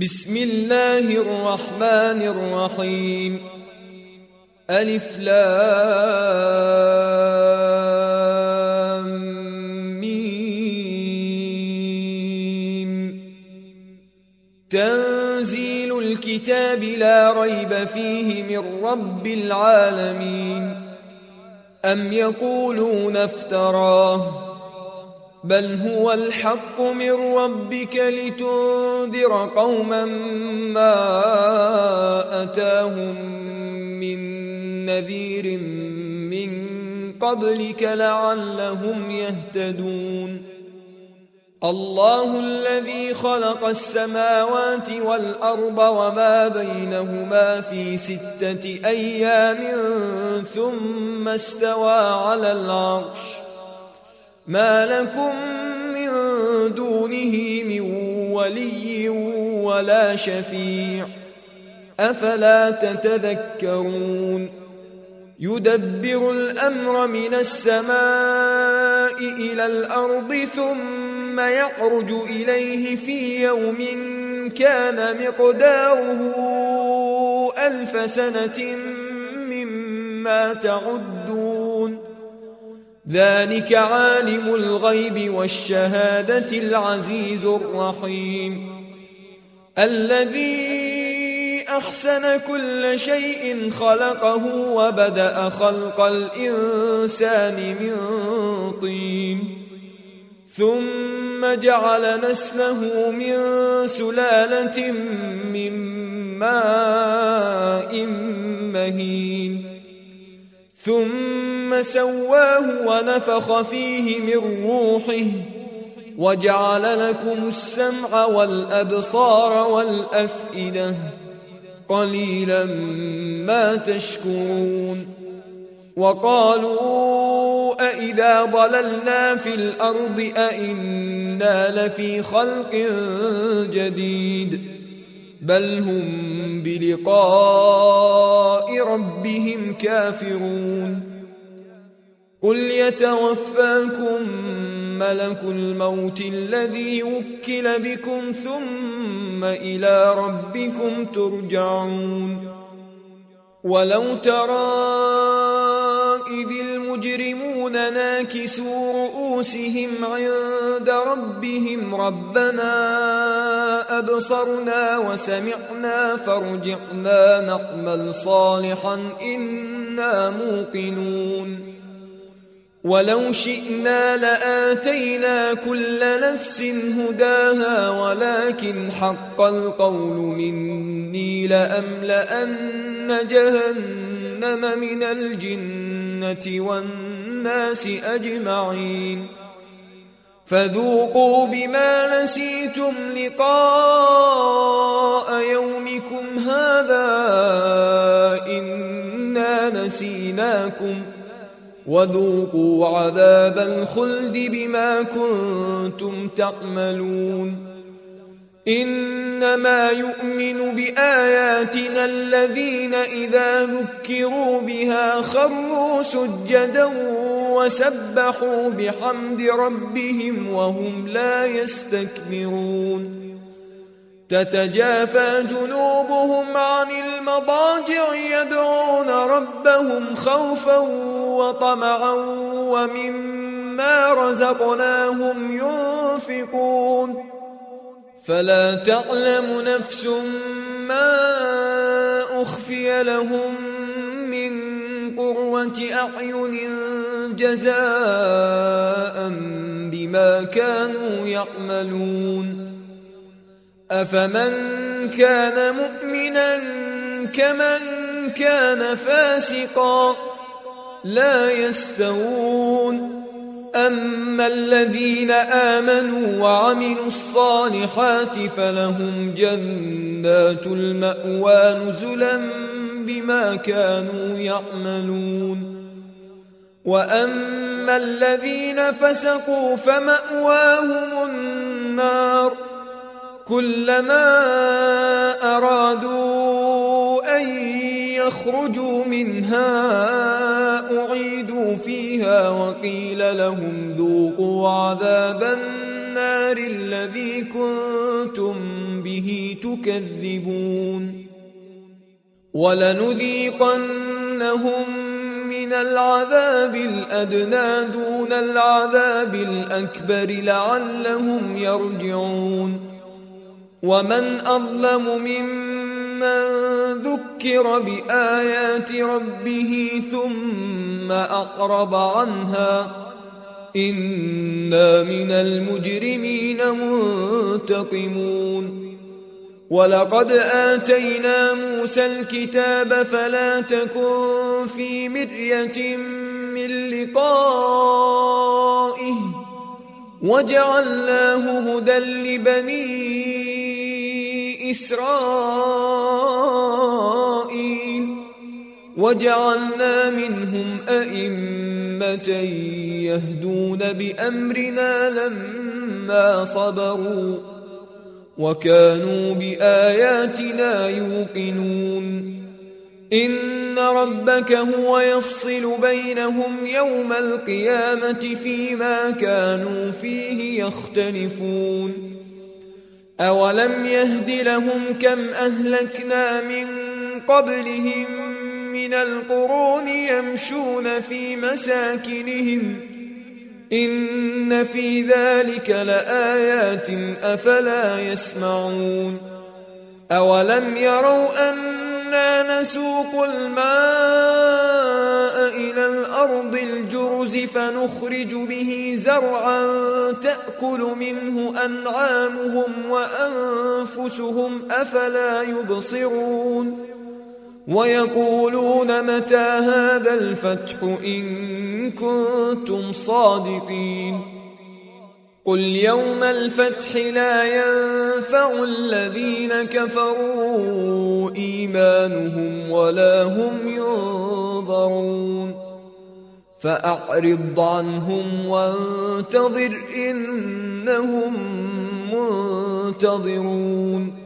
بسم الله الرحمن الرحيم. ألف لام ميم. تنزيل الكتاب لا ريب فيه من رب العالمين. أم يقولون افتراه بل هو الحق من ربك لتنذر قوما ما أتاهم من نذير من قبلك لعلهم يهتدون. الله الذي خلق السماوات والأرض وما بينهما في 6 أيام ثم استوى على العرش. ما لكم من دونه من ولي ولا شفيع أفلا تتذكرون. يدبر الأمر من السماء إلى الأرض ثم يعرج إليه في يوم كان مقداره 1000 سنة مما تعدون. ذلك عالم الغيب والشهادة العزيز الرحيم. الذي أحسن كل شيء خلقه وبدأ خلق الإنسان من طين ثم جعل نسله من سلالة من ماء مهين ثم سواه ونفخ فيه من روحه وجعل لكم السمع والأبصار والأفئدة قليلا ما تشكرون. وقالوا أإذا ضللنا في الأرض أإنا لفي خلق جديد بل هم بلقاء ربهم كافرون. قل يتوفاكم ملك الموت الذي وكل بكم ثم إلى ربكم ترجعون. ولو ترى إذ المجرمون ناكسوا رؤوسهم عند ربهم ربنا أبصرنا وسمعنا فارجعنا نعمل صالحا إنا موقنون. ولو شئنا لآتينا كل نفس هداها ولكن حق القول مني لأملأن جهنم من الجنة والناس أجمعين. فذوقوا بما نسيتم لقاء يومكم هذا إنا نسيناكم وذوقوا عذاب الخلد بما كنتم تعملون. إنما يؤمن بآياتنا الذين إذا ذكروا بها خروا سجدا وسبحوا بحمد ربهم وهم لا يستكبرون. تتجافى جنوبهم عن المضاجع يدعون ربهم خوفا وطمعا ومما رزقناهم ينفقون. فلا تعلم نفس ما أخفي لهم من قرة أعين جزاء بما كانوا يعملون. أفمن كان مؤمنا كمن كان فاسقا لا يستوون. أما الذين آمنوا وعملوا الصالحات فلهم جنات المأوى نزلا بما كانوا يعملون. وأما الذين فسقوا فمأواهم النار كلما أرادوا أن يخرجوا منها أعيدوا فيها وقيل لهم ذوقوا عذاب النار الذي كنتم به تكذبون ولنذيقنهم من العذاب الأدنى دون العذاب الأكبر لعلهم يرجعون ومن أظلم ممن ذكر بآيات ربه ثم أعرض عنها إنا من المجرمين منتقمون ولقد آتينا موسى الكتاب فلا تكن في مرية من لقائه وجعلناه هدى لبني إسرائيل وجعلنا منهم أئمة يهدون بأمرنا لما صبروا وكانوا بآياتنا يوقنون إن ربك هو يفصل بينهم يوم القيامة فيما كانوا فيه يختلفون أولم يهد لهم كم أهلكنا من قبلهم من القرون يمشون في مساكنهم إن في ذلك لآيات أفلا يسمعون أولم يروا أنا نسوق الماء إلى الأرض الجرز فنخرج به زرعا تأكل منه أنعامهم وأنفسهم أفلا يبصرون ويقولون متى هذا الفتح إن كنتم صادقين قل يوم الفتح لا ينفع الذين كفروا إيمانهم ولا هم ينظرون فأعرض عنهم وانتظر إنهم منتظرون